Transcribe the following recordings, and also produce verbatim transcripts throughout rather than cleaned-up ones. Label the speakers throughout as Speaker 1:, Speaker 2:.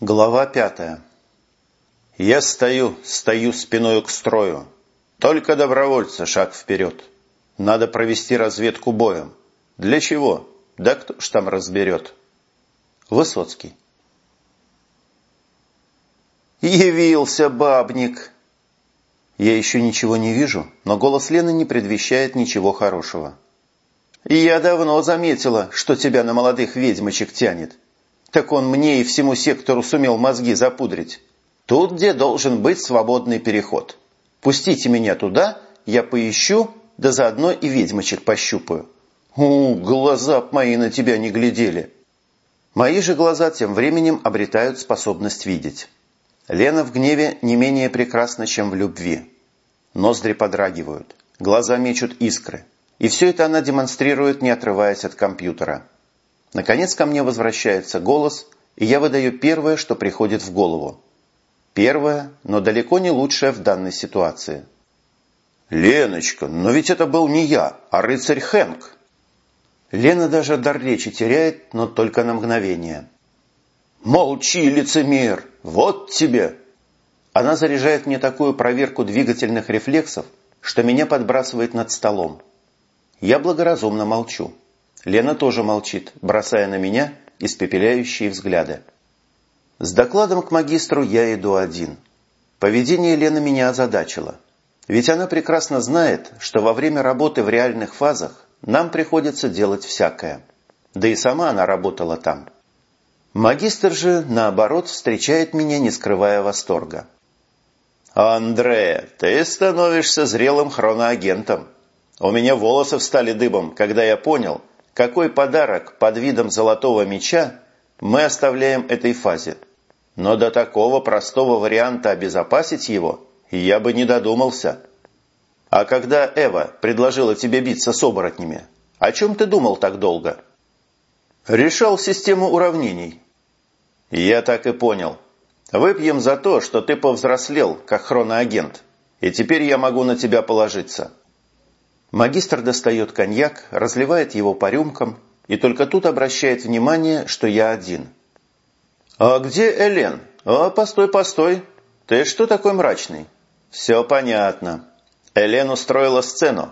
Speaker 1: Глава пятая. Я стою, стою спиною к строю. Только добровольцы шаг вперед. Надо провести разведку боем. Для чего? Да кто ж там разберет? Высоцкий. Явился бабник. Я еще ничего не вижу, но голос Лены не предвещает ничего хорошего. Я давно заметила, что тебя на молодых ведьмочек тянет. Так он мне и всему сектору сумел мозги запудрить. Тут, где должен быть свободный переход. Пустите меня туда, я поищу, да заодно и ведьмочек пощупаю. У, глаза б мои на тебя не глядели. Мои же глаза тем временем обретают способность видеть. Лена в гневе не менее прекрасна, чем в любви. Ноздри подрагивают, глаза мечут искры. И все это она демонстрирует, не отрываясь от компьютера. Наконец ко мне возвращается голос, и я выдаю первое, что приходит в голову. Первое, но далеко не лучшее в данной ситуации. «Леночка, но ведь это был не я, а рыцарь Хэнк!» Лена даже дар речи теряет, но только на мгновение. «Молчи, лицемер! Вот тебе!» Она заряжает мне такую проверку двигательных рефлексов, что меня подбрасывает над столом. Я благоразумно молчу. Лена тоже молчит, бросая на меня испепеляющие взгляды. С докладом к магистру я иду один. Поведение Лены меня озадачило. Ведь она прекрасно знает, что во время работы в реальных фазах нам приходится делать всякое. Да и сама она работала там. Магистр же, наоборот, встречает меня, не скрывая восторга. «Андре, ты становишься зрелым хроноагентом. У меня волосы встали дыбом, когда я понял, какой подарок под видом золотого меча мы оставляем этой фазе. Но до такого простого варианта обезопасить его я бы не додумался. А когда Эва предложила тебе биться с оборотнями, о чем ты думал так долго?» «Решал систему уравнений». «Я так и понял. Выпьем за то, что ты повзрослел, как хроноагент, и теперь я могу на тебя положиться». Магистр достает коньяк, разливает его по рюмкам и только тут обращает внимание, что я один. «А где Элен? А, постой, постой. Ты что такой мрачный?» «Все понятно. Элен устроила сцену.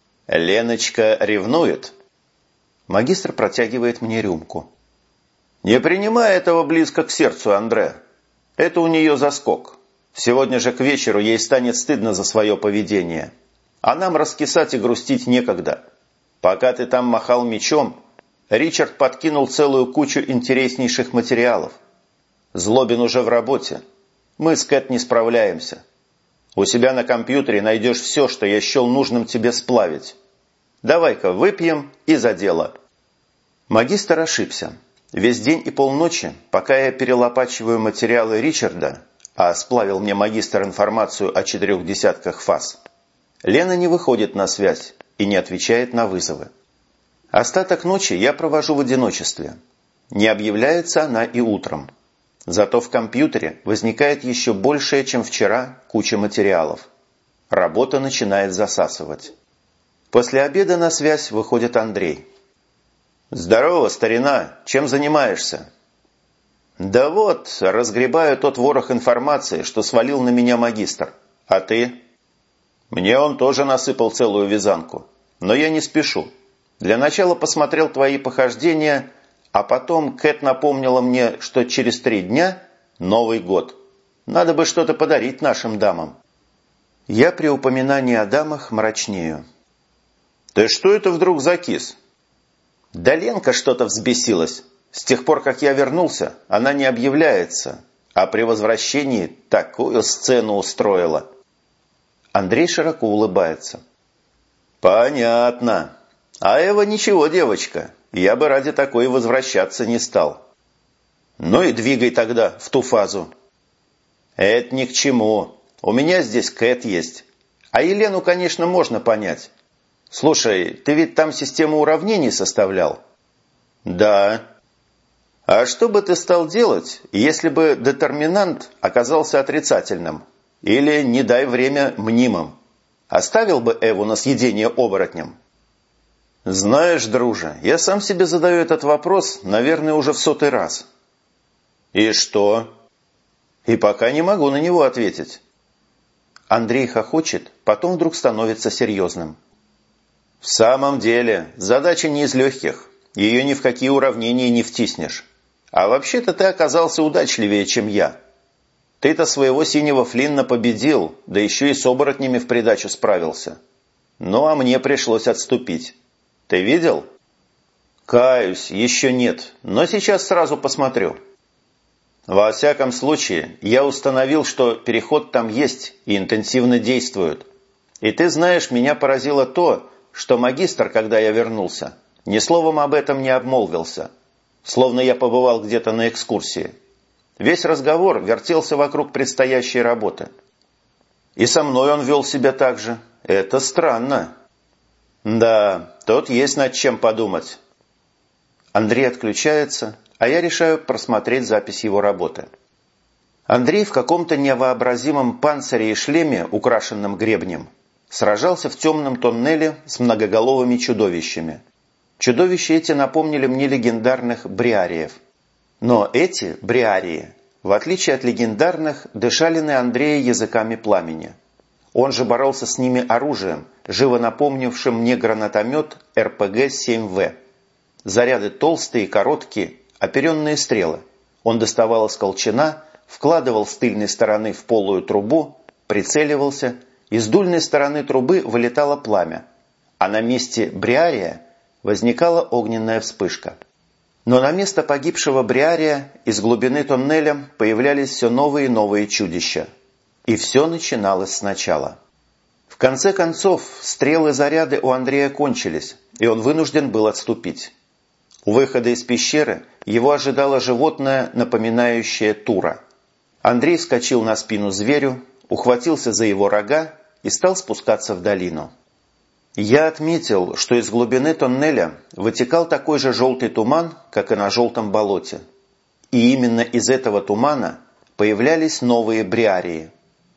Speaker 1: Леночка ревнует». Магистр протягивает мне рюмку. «Не принимай этого близко к сердцу, Андре. Это у нее заскок. Сегодня же к вечеру ей станет стыдно за свое поведение. А нам раскисать и грустить некогда. Пока ты там махал мечом, Ричард подкинул целую кучу интереснейших материалов. Злобин уже в работе. Мы с Кэт не справляемся. У себя на компьютере найдешь все, что я счел нужным тебе сплавить. Давай-ка выпьем и за дело». Магистр ошибся. Весь день и полночи, пока я перелопачиваю материалы Ричарда, а сплавил мне магистр информацию о четырех десятках фаз, Лена не выходит на связь и не отвечает на вызовы. Остаток ночи я провожу в одиночестве. Не объявляется она и утром. Зато в компьютере возникает еще большая, чем вчера, куча материалов. Работа начинает засасывать. После обеда на связь выходит Андрей. «Здорово, старина! Чем занимаешься?» «Да вот, разгребаю тот ворох информации, что свалил на меня магистр. А ты?» «Мне он тоже насыпал целую вязанку. Но я не спешу. Для начала посмотрел твои похождения, а потом Кэт напомнила мне, что через три дня Новый год. Надо бы что-то подарить нашим дамам». Я при упоминании о дамах мрачнею. «Ты что это вдруг закис?» «Да Ленка что-то взбесилась. С тех пор, как я вернулся, она не объявляется, а при возвращении такую сцену устроила». Андрей широко улыбается. «Понятно. А Эва ничего, девочка. Я бы ради такой возвращаться не стал». «Ну и двигай тогда в ту фазу». «Это ни к чему. У меня здесь Кэт есть. А Елену, конечно, можно понять. Слушай, ты ведь там систему уравнений составлял?» «Да». «А что бы ты стал делать, если бы детерминант оказался отрицательным? Или, не дай время, мнимым? Оставил бы Эву на съедение оборотням?» «Знаешь, друже, я сам себе задаю этот вопрос, наверное, уже в сотый раз». «И что? И пока не могу на него ответить». Андрей хохочет, потом вдруг становится серьезным. «В самом деле, задача не из легких. Ее ни в какие уравнения не втиснешь. А вообще-то ты оказался удачливее, чем я. Ты-то своего синего Флинна победил, да еще и с оборотнями в придачу справился. Ну, а мне пришлось отступить. Ты видел?» «Каюсь, еще нет, но сейчас сразу посмотрю». «Во всяком случае, я установил, что переход там есть и интенсивно действует. И ты знаешь, меня поразило то, что магистр, когда я вернулся, ни словом об этом не обмолвился, словно я побывал где-то на экскурсии. Весь разговор вертелся вокруг предстоящей работы. И со мной он вел себя так же. Это странно». «Да, тут есть над чем подумать». Андрей отключается, а я решаю просмотреть запись его работы. Андрей в каком-то невообразимом панцире и шлеме, украшенном гребнем, сражался в темном тоннеле с многоголовыми чудовищами. Чудовища эти напомнили мне легендарных бриариев. Но эти бриарии, в отличие от легендарных, дышали на Андрея языками пламени. Он же боролся с ними оружием, живо напомнившим мне гранатомет эр пэ гэ семь вэ. Заряды толстые и короткие, оперенные стрелы. Он доставал из колчана, вкладывал с тыльной стороны в полую трубу, прицеливался, и с дульной стороны трубы вылетало пламя, а на месте бриария возникала огненная вспышка. Но на место погибшего бриария из глубины тоннеля появлялись все новые и новые чудища. И все начиналось сначала. В конце концов, стрелы и заряды у Андрея кончились, и он вынужден был отступить. У выхода из пещеры его ожидало животное, напоминающее тура. Андрей вскочил на спину зверю, ухватился за его рога и стал спускаться в долину. Я отметил, что из глубины тоннеля вытекал такой же желтый туман, как и на желтом болоте. И именно из этого тумана появлялись новые бриарии.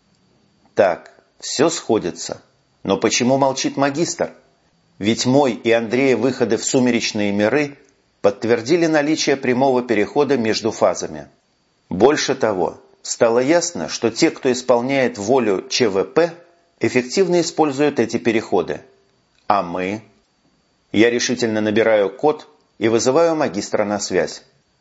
Speaker 1: Так, все сходится. Но почему молчит магистр? Ведь мой и Андрея выходы в сумеречные миры подтвердили наличие прямого перехода между фазами. Больше того, стало ясно, что те, кто исполняет волю че вэ пэ, эффективно используют эти переходы. А мы? Я решительно набираю код и вызываю магистра на связь.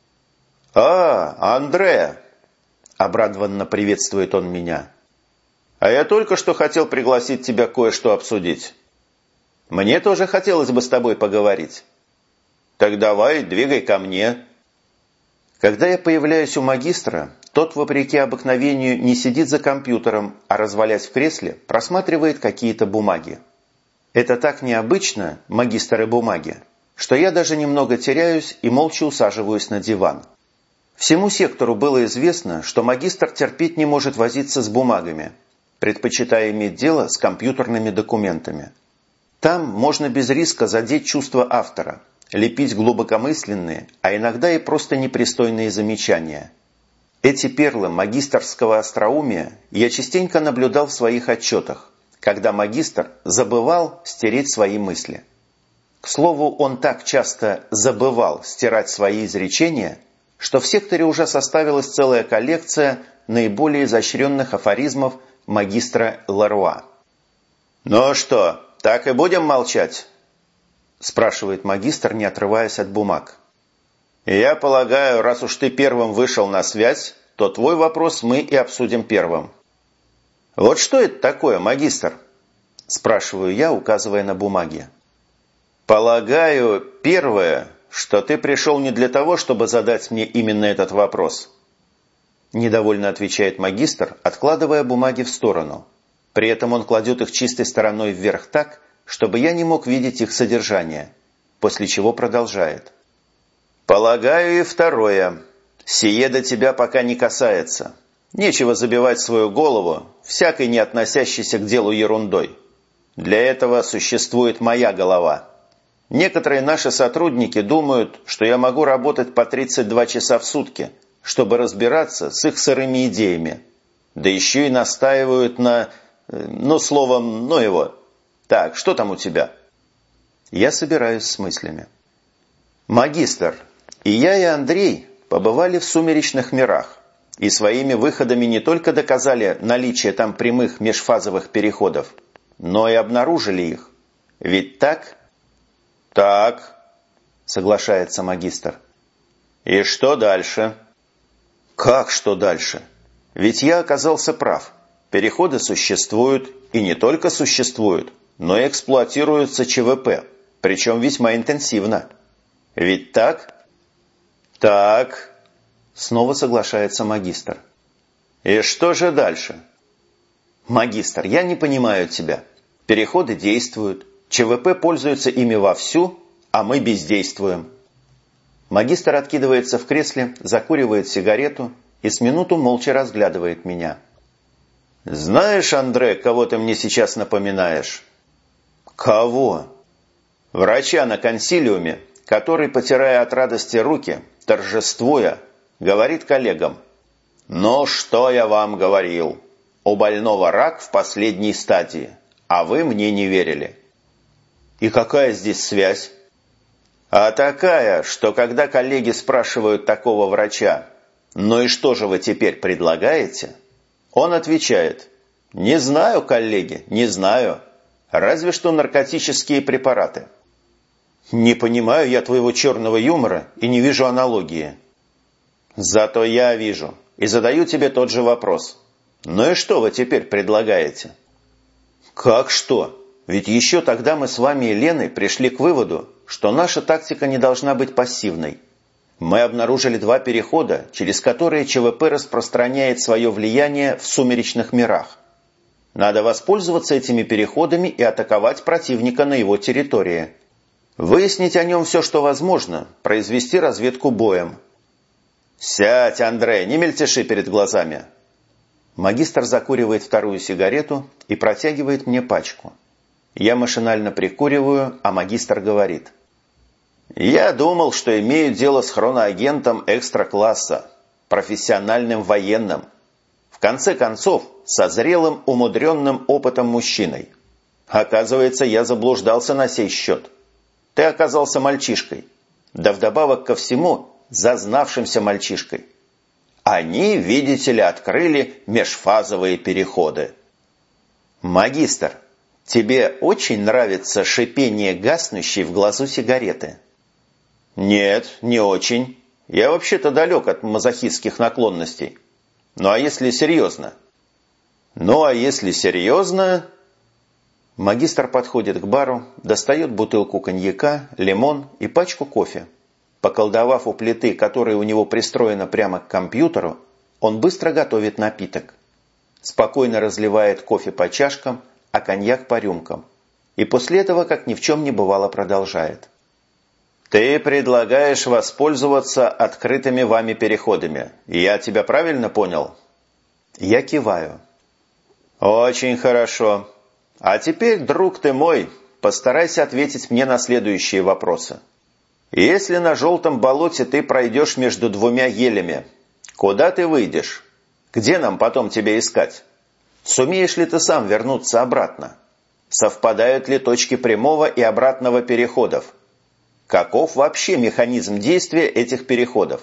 Speaker 1: «А, Андре!» – обрадованно приветствует он меня. «А я только что хотел пригласить тебя кое-что обсудить. Мне тоже хотелось бы с тобой поговорить. Так давай, двигай ко мне». Когда я появляюсь у магистра, тот, вопреки обыкновению, не сидит за компьютером, а, развалясь в кресле, просматривает какие-то бумаги. Это так необычно, магистр и бумаги, что я даже немного теряюсь и молча усаживаюсь на диван. Всему сектору было известно, что магистр терпеть не может возиться с бумагами, предпочитая иметь дело с компьютерными документами. Там можно без риска задеть чувства автора, лепить глубокомысленные, а иногда и просто непристойные замечания. Эти перлы магистерского остроумия я частенько наблюдал в своих отчетах, когда магистр забывал стереть свои мысли. К слову, он так часто забывал стирать свои изречения, что в секторе уже составилась целая коллекция наиболее изощренных афоризмов магистра Леруа. «Ну что, так и будем молчать?» – спрашивает магистр, не отрываясь от бумаг. «Я полагаю, раз уж ты первым вышел на связь, то твой вопрос мы и обсудим первым». «Вот что это такое, магистр?» – спрашиваю я, указывая на бумаги. «Полагаю, первое, что ты пришел не для того, чтобы задать мне именно этот вопрос». Недовольно отвечает магистр, откладывая бумаги в сторону. При этом он кладет их чистой стороной вверх так, чтобы я не мог видеть их содержание, после чего продолжает. «Полагаю, и второе. Сие до тебя пока не касается. Нечего забивать свою голову всякой не относящейся к делу ерундой. Для этого существует моя голова. Некоторые наши сотрудники думают, что я могу работать по тридцать два часа в сутки, чтобы разбираться с их сырыми идеями. Да еще и настаивают на... ну, словом, ну его. Так, что там у тебя?» Я собираюсь с мыслями. «Магистр, и я, и Андрей побывали в сумеречных мирах, и своими выходами не только доказали наличие там прямых межфазовых переходов, но и обнаружили их. Ведь так? Так, соглашается магистр. И что дальше? Как что дальше? Ведь я оказался прав. Переходы существуют, и не только существуют, но и эксплуатируются ЧВП, причем весьма интенсивно. Ведь так? Так, снова соглашается магистр. И что же дальше? Магистр, я не понимаю тебя. Переходы действуют, ЧВП пользуются ими вовсю, а мы бездействуем. Магистр откидывается в кресле, закуривает сигарету и с минуту молча разглядывает меня. «Знаешь, Андре, кого ты мне сейчас напоминаешь?» «Кого?» «Врача на консилиуме, который, потирая от радости руки, торжествуя, говорит коллегам: «Ну, что я вам говорил? У больного рак в последней стадии, а вы мне не верили». «И какая здесь связь?» «А такая, что когда коллеги спрашивают такого врача: «Ну и что же вы теперь предлагаете?», он отвечает: «Не знаю, коллеги, не знаю. Разве что наркотические препараты». «Не понимаю я твоего черного юмора и не вижу аналогии». «Зато я вижу и задаю тебе тот же вопрос. Ну и что вы теперь предлагаете?» «Как что? Ведь еще тогда мы с вами и Леной пришли к выводу, что наша тактика не должна быть пассивной. Мы обнаружили два перехода, через которые ЧВП распространяет свое влияние в сумеречных мирах. Надо воспользоваться этими переходами и атаковать противника на его территории. Выяснить о нем все, что возможно, произвести разведку боем». «Сядь, Андрей, не мельтеши перед глазами». Магистр закуривает вторую сигарету и протягивает мне пачку. Я машинально прикуриваю, а магистр говорит: «Я думал, что имею дело с хроноагентом экстра-класса, профессиональным военным. В конце концов, со зрелым, умудренным опытом мужчиной. Оказывается, я заблуждался на сей счет. Ты оказался мальчишкой. Да вдобавок ко всему, зазнавшимся мальчишкой. Они, видите ли, открыли межфазовые переходы». «Магистр, тебе очень нравится шипение гаснущей в глазу сигареты?» «Нет, не очень. Я вообще-то далек от мазохистских наклонностей. Ну а если серьезно?» «Ну а если серьезно...» Магистр подходит к бару, достает бутылку коньяка, лимон и пачку кофе. Поколдовав у плиты, которая у него пристроена прямо к компьютеру, он быстро готовит напиток. Спокойно разливает кофе по чашкам, а коньяк по рюмкам. И после этого, как ни в чем не бывало, продолжает. «Ты предлагаешь воспользоваться открытыми вами переходами. Я тебя правильно понял?» Я киваю. «Очень хорошо. А теперь, друг ты мой, постарайся ответить мне на следующие вопросы. Если на желтом болоте ты пройдешь между двумя елями, куда ты выйдешь? Где нам потом тебя искать? Сумеешь ли ты сам вернуться обратно? Совпадают ли точки прямого и обратного переходов? Каков вообще механизм действия этих переходов?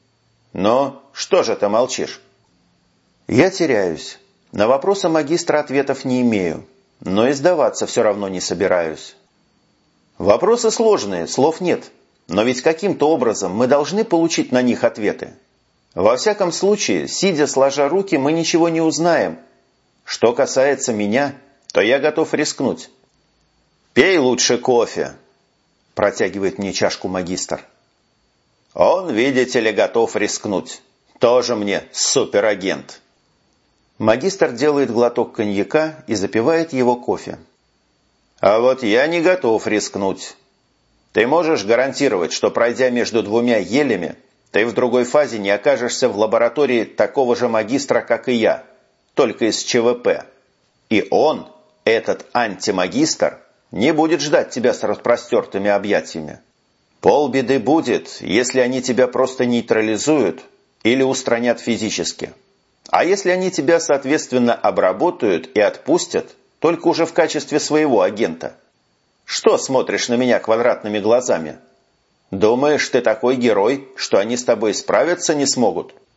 Speaker 1: Но что же ты молчишь?» Я теряюсь. На вопросы магистра ответов не имею, но и сдаваться все равно не собираюсь. Вопросы сложные, слов нет, но ведь каким-то образом мы должны получить на них ответы. Во всяком случае, сидя сложа руки, мы ничего не узнаем. Что касается меня, то я готов рискнуть. «Пей лучше кофе», – протягивает мне чашку магистр. «Он, видите ли, готов рискнуть. Тоже мне суперагент». Магистр делает глоток коньяка и запивает его кофе. «А вот я не готов рискнуть. Ты можешь гарантировать, что, пройдя между двумя елями, ты в другой фазе не окажешься в лаборатории такого же магистра, как и я, только из ЧВП. И он, этот антимагистр, не будет ждать тебя с распростертыми объятиями. Полбеды будет, если они тебя просто нейтрализуют или устранят физически. А если они тебя, соответственно, обработают и отпустят, только уже в качестве своего агента? Что смотришь на меня квадратными глазами? Думаешь, ты такой герой, что они с тобой справиться не смогут?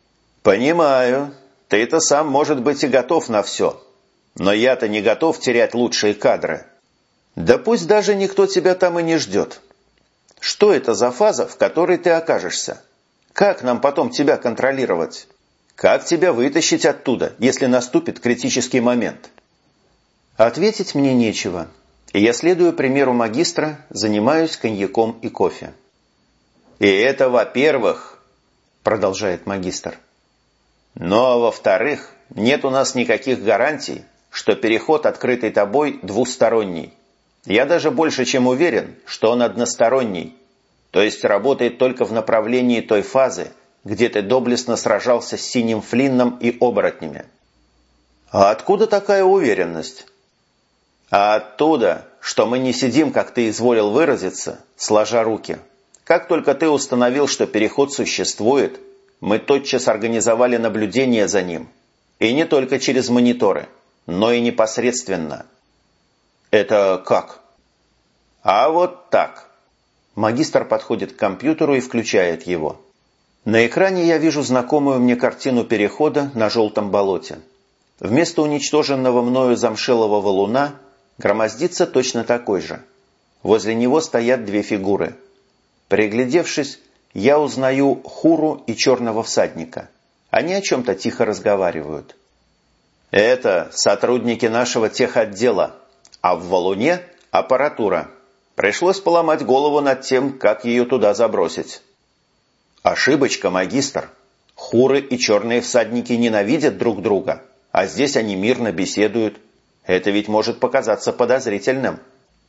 Speaker 1: «Понимаю. Ты-то сам, может быть, и готов на все. Но я-то не готов терять лучшие кадры. Да пусть даже никто тебя там и не ждет. Что это за фаза, в которой ты окажешься? Как нам потом тебя контролировать? Как тебя вытащить оттуда, если наступит критический момент?» Ответить мне нечего, и я, следуя примеру магистра, занимаюсь коньяком и кофе. «И это во-первых», — продолжает магистр. «Но во-вторых, нет у нас никаких гарантий, что переход, открытый тобой, двусторонний. Я даже больше чем уверен, что он односторонний, то есть работает только в направлении той фазы, где ты доблестно сражался с синим Флинном и оборотнями». «А откуда такая уверенность?» «А оттуда, что мы не сидим, как ты изволил выразиться, сложа руки. Как только ты установил, что переход существует, мы тотчас организовали наблюдение за ним. И не только через мониторы, но и непосредственно». «Это как?» «А вот так». Магистр подходит к компьютеру и включает его. На экране я вижу знакомую мне картину перехода на желтом болоте. Вместо уничтоженного мною замшелого валуна громоздится точно такой же. Возле него стоят две фигуры. Приглядевшись, я узнаю Хуру и черного всадника. Они о чем-то тихо разговаривают. «Это сотрудники нашего техотдела, а в валуне аппаратура. Пришлось поломать голову над тем, как ее туда забросить». «Ошибочка, магистр. Хуры и черные всадники ненавидят друг друга, а здесь они мирно беседуют. Это ведь может показаться подозрительным».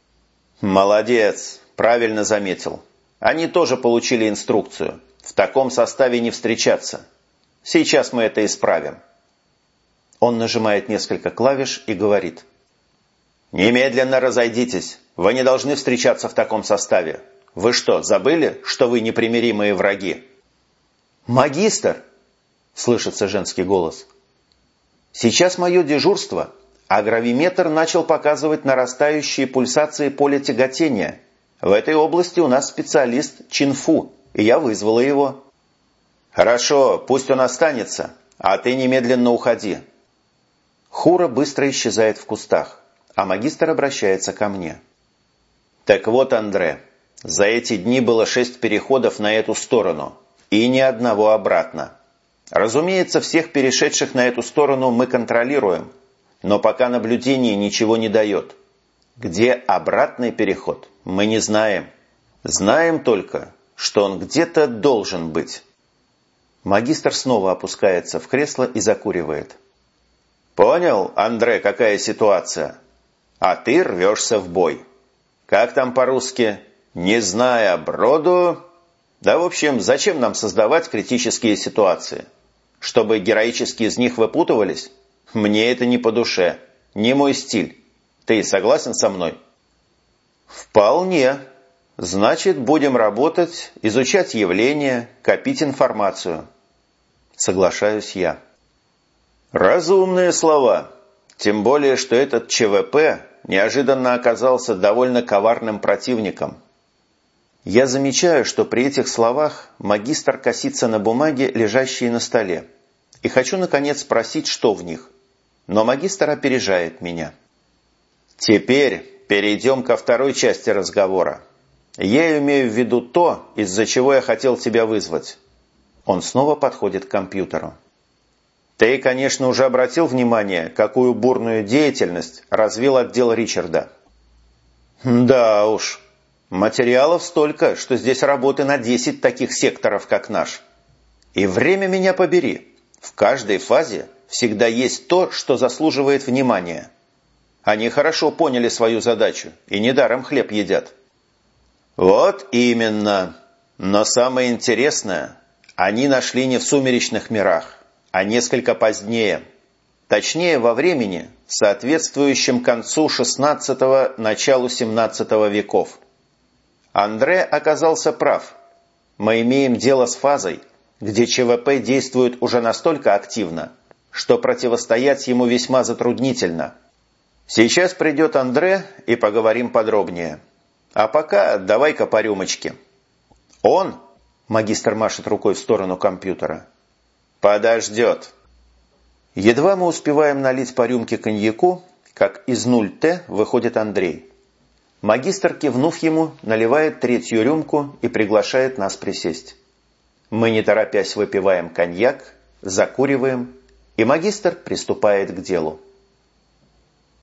Speaker 1: «Молодец, правильно заметил. Они тоже получили инструкцию. В таком составе не встречаться. Сейчас мы это исправим». Он нажимает несколько клавиш и говорит: «Немедленно разойдитесь. Вы не должны встречаться в таком составе. Вы что, забыли, что вы непримиримые враги?» «Магистр!» – слышится женский голос. «Сейчас мое дежурство, а гравиметр начал показывать нарастающие пульсации поля тяготения. В этой области у нас специалист Чинфу, и я вызвала его». «Хорошо, пусть он останется, а ты немедленно уходи». Хура быстро исчезает в кустах, а магистр обращается ко мне. «Так вот, Андре, за эти дни было шесть переходов на эту сторону, и ни одного обратно. Разумеется, всех перешедших на эту сторону мы контролируем, но пока наблюдение ничего не дает. Где обратный переход, мы не знаем. Знаем только, что он где-то должен быть». Магистр снова опускается в кресло и закуривает. «Понял, Андре, какая ситуация? А ты рвешься в бой. Как там по-русски? Не зная броду...» Да, в общем, зачем нам создавать критические ситуации? Чтобы героически из них выпутывались? Мне это не по душе, не мой стиль. Ты согласен со мной? Вполне. Значит, будем работать, изучать явления, копить информацию. Соглашаюсь я. Разумные слова. Тем более, что этот ЧВП неожиданно оказался довольно коварным противником. Я замечаю, что при этих словах магистр косится на бумаге, лежащие на столе, и хочу, наконец, спросить, что в них. Но магистр опережает меня. Теперь перейдем ко второй части разговора. Я имею в виду то, из-за чего я хотел тебя вызвать. Он снова подходит к компьютеру. Ты, конечно, уже обратил внимание, какую бурную деятельность развил отдел Ричарда. Да уж. Материалов столько, что здесь работы на десять таких секторов, как наш. И время меня побери. В каждой фазе всегда есть то, что заслуживает внимания. Они хорошо поняли свою задачу и недаром хлеб едят. Вот именно. Но самое интересное, они нашли не в сумеречных мирах, а несколько позднее. Точнее, во времени, соответствующем концу шестнадцатого – началу семнадцатого веков. Андре оказался прав. Мы имеем дело с фазой, где ЧВП действует уже настолько активно, что противостоять ему весьма затруднительно. Сейчас придет Андре и поговорим подробнее. А пока давай-ка по рюмочке. Он, магистр машет рукой в сторону компьютера, Подождет. Едва мы успеваем налить по рюмке коньяку, как из нуль Т выходит Андрей. Магистр, кивнув ему, наливает третью рюмку и приглашает нас присесть. Мы, не торопясь, выпиваем коньяк, закуриваем, и магистр приступает к делу.